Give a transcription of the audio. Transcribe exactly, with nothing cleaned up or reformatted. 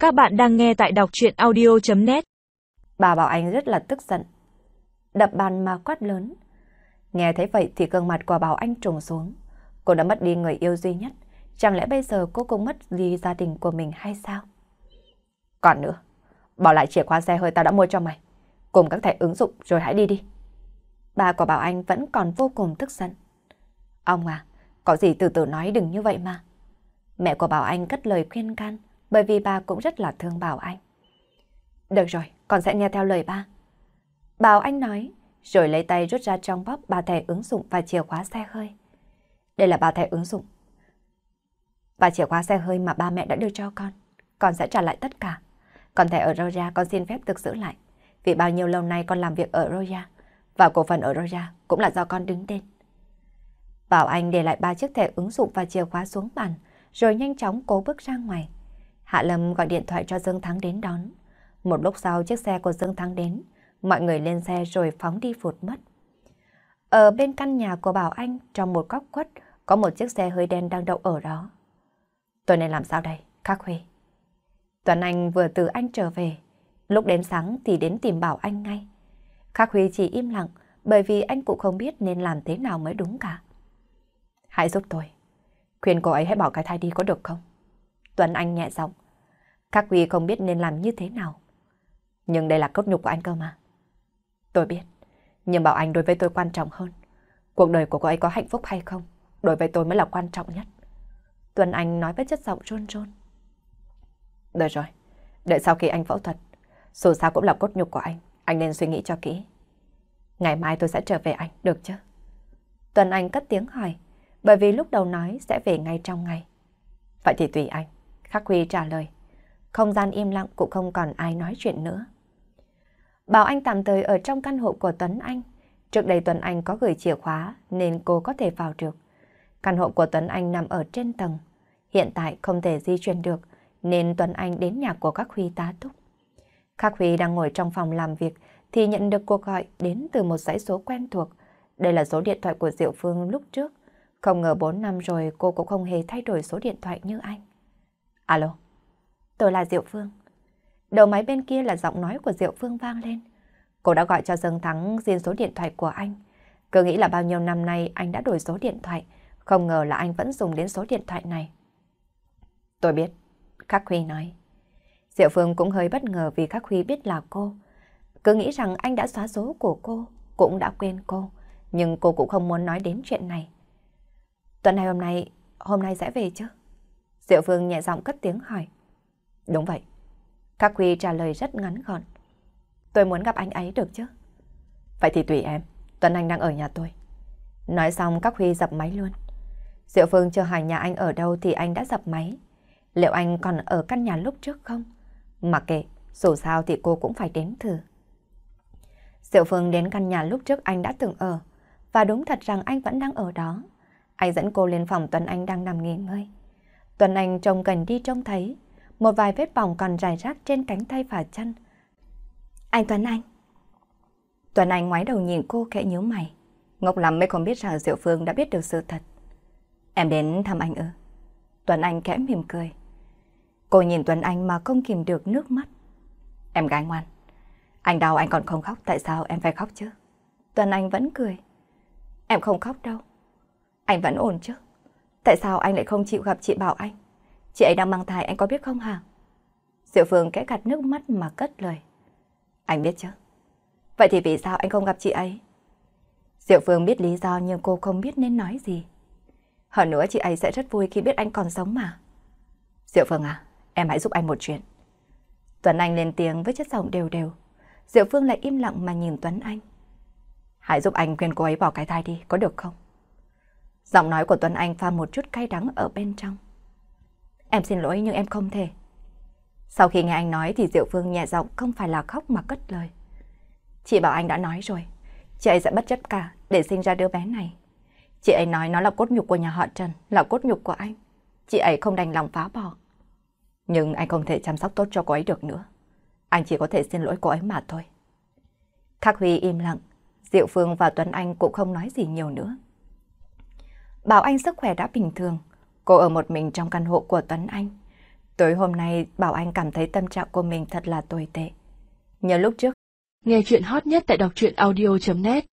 Các bạn đang nghe tại đọc truyện audio chấm net. Bà Bảo Anh rất là tức giận, đập bàn mà quát lớn. Nghe thấy vậy thì gương mặt của Bảo Anh trùng xuống. Cô đã mất đi người yêu duy nhất, chẳng lẽ bây giờ cô cũng mất đi gia đình của mình hay sao? Còn nữa, bỏ lại chìa khóa xe hơi tao đã mua cho mày, cùng các thẻ ứng dụng rồi hãy đi đi. Bà của Bảo Anh vẫn còn vô cùng tức giận. Ông à, có gì từ từ nói, đừng như vậy mà. Mẹ của Bảo Anh cất lời khuyên can, bởi vì bà cũng rất là thương Bảo Anh. Được rồi, con sẽ nghe theo lời ba. Bảo Anh nói, rồi lấy tay rút ra trong bóp ba thẻ ứng dụng và chìa khóa xe hơi. Đây là ba thẻ ứng dụng và chìa khóa xe hơi mà ba mẹ đã đưa cho con. Con sẽ trả lại tất cả. Còn thẻ ở Roya con xin phép được giữ lại, vì bao nhiêu lâu nay con làm việc ở Roya, và cổ phần ở Roya cũng là do con đứng tên. Bảo Anh để lại ba chiếc thẻ ứng dụng và chìa khóa xuống bàn, rồi nhanh chóng cố bước ra ngoài. Hạ Lâm gọi điện thoại cho Dương Thắng đến đón. Một lúc sau chiếc xe của Dương Thắng đến, mọi người lên xe rồi phóng đi vụt mất. Ở bên căn nhà của Bảo Anh, trong một góc khuất, có một chiếc xe hơi đen đang đậu ở đó. Tôi nên làm sao đây, Khắc Huy? Tuấn Anh vừa từ Anh trở về, lúc đến sáng thì đến tìm Bảo Anh ngay. Khắc Huy chỉ im lặng, bởi vì anh cũng không biết nên làm thế nào mới đúng cả. Hãy giúp tôi, khuyên cô ấy hãy bỏ cái thai đi có được không? Tuấn Anh nhẹ giọng. Khắc Huy không biết nên làm như thế nào. Nhưng đây là cốt nhục của anh cơ mà. Tôi biết, nhưng Bảo Anh đối với tôi quan trọng hơn. Cuộc đời của cô ấy có hạnh phúc hay không, đối với tôi mới là quan trọng nhất. Tuấn Anh nói với chất giọng run run. Được rồi, đợi sau khi anh phẫu thuật, dù sao cũng là cốt nhục của anh, anh nên suy nghĩ cho kỹ. Ngày mai tôi sẽ trở về anh, được chứ? Tuấn Anh cất tiếng hỏi, bởi vì lúc đầu nói sẽ về ngay trong ngày. Vậy thì tùy anh, Khắc Huy trả lời. Không gian im lặng, cũng không còn ai nói chuyện nữa. Bảo Anh tạm thời ở trong căn hộ của Tuấn Anh. Trước đây Tuấn Anh có gửi chìa khóa nên cô có thể vào được. Căn hộ của Tuấn Anh nằm ở trên tầng. Hiện tại không thể di chuyển được nên Tuấn Anh đến nhà của Khắc Huy tá túc. Khắc Huy đang ngồi trong phòng làm việc thì nhận được cuộc gọi đến từ một dãy số quen thuộc. Đây là số điện thoại của Diệu Phương lúc trước. Không ngờ bốn năm rồi cô cũng không hề thay đổi số điện thoại như anh. Alo, tôi là Diệu Phương. Đầu máy bên kia là giọng nói của Diệu Phương vang lên. Cô đã gọi cho Dương Thắng xin số điện thoại của anh. Cứ nghĩ là bao nhiêu năm nay anh đã đổi số điện thoại, không ngờ là anh vẫn dùng đến số điện thoại này. Tôi biết, Khắc Huy nói. Diệu Phương cũng hơi bất ngờ vì Khắc Huy biết là cô. Cứ nghĩ rằng anh đã xóa số của cô, cũng đã quên cô, nhưng cô cũng không muốn nói đến chuyện này. Tuần này hôm nay, hôm nay sẽ về chứ? Diệu Phương nhẹ giọng cất tiếng hỏi. Đúng vậy. Khắc Huy trả lời rất ngắn gọn. Tôi muốn gặp anh ấy được chứ? Vậy thì tùy em, Tuấn Anh đang ở nhà tôi. Nói xong Khắc Huy dập máy luôn. Diệu Phương chưa hỏi nhà anh ở đâu thì anh đã dập máy. Liệu anh còn ở căn nhà lúc trước không? Mặc kệ, dù sao thì cô cũng phải đến thử. Diệu Phương đến căn nhà lúc trước anh đã từng ở. Và đúng thật rằng anh vẫn đang ở đó. Anh dẫn cô lên phòng Tuấn Anh đang nằm nghỉ ngơi. Tuấn Anh trông gần đi trông thấy một vài vết bỏng còn rải rác trên cánh tay và chân. Anh Tuấn Anh. Tuấn Anh ngoái đầu nhìn cô khẽ nhíu mày. Ngốc lắm mới không biết rằng Diệu Phương đã biết được sự thật. Em đến thăm anh ư? Tuấn Anh khẽ mỉm cười. Cô nhìn Tuấn Anh mà không kìm được nước mắt. Em gái ngoan. Anh đau anh còn không khóc, tại sao em phải khóc chứ? Tuấn Anh vẫn cười. Em không khóc đâu. Anh vẫn ổn chứ? Tại sao anh lại không chịu gặp chị Bảo Anh? Chị ấy đang mang thai, anh có biết không hả? Diệu Phương kẽ gạt nước mắt mà cất lời. Anh biết chứ. Vậy thì vì sao anh không gặp chị ấy? Diệu Phương biết lý do nhưng cô không biết nên nói gì. Hơn nữa chị ấy sẽ rất vui khi biết anh còn sống mà. Diệu Phương à, em hãy giúp anh một chuyện. Tuấn Anh lên tiếng với chất giọng đều đều. Diệu Phương lại im lặng mà nhìn Tuấn Anh. Hãy giúp anh khuyên cô ấy bỏ cái thai đi, có được không? Giọng nói của Tuấn Anh pha một chút cay đắng ở bên trong. Em xin lỗi nhưng em không thể. Sau khi nghe anh nói thì Diệu Phương nhẹ giọng không phải là khóc mà cất lời. Chị Bảo Anh đã nói rồi, chị ấy sẽ bất chấp cả để sinh ra đứa bé này. Chị ấy nói nó là cốt nhục của nhà họ Trần, là cốt nhục của anh. Chị ấy không đành lòng phá bỏ. Nhưng anh không thể chăm sóc tốt cho cô ấy được nữa. Anh chỉ có thể xin lỗi cô ấy mà thôi. Khắc Huy im lặng, Diệu Phương và Tuấn Anh cũng không nói gì nhiều nữa. Bảo Anh sức khỏe đã bình thường. Cô ở một mình trong căn hộ của Tuấn Anh. Tối hôm nay Bảo Anh cảm thấy tâm trạng của mình thật là tồi tệ. Nhớ lúc trước, Nghe chuyện hot nhất tại đọc truyện audio chấm net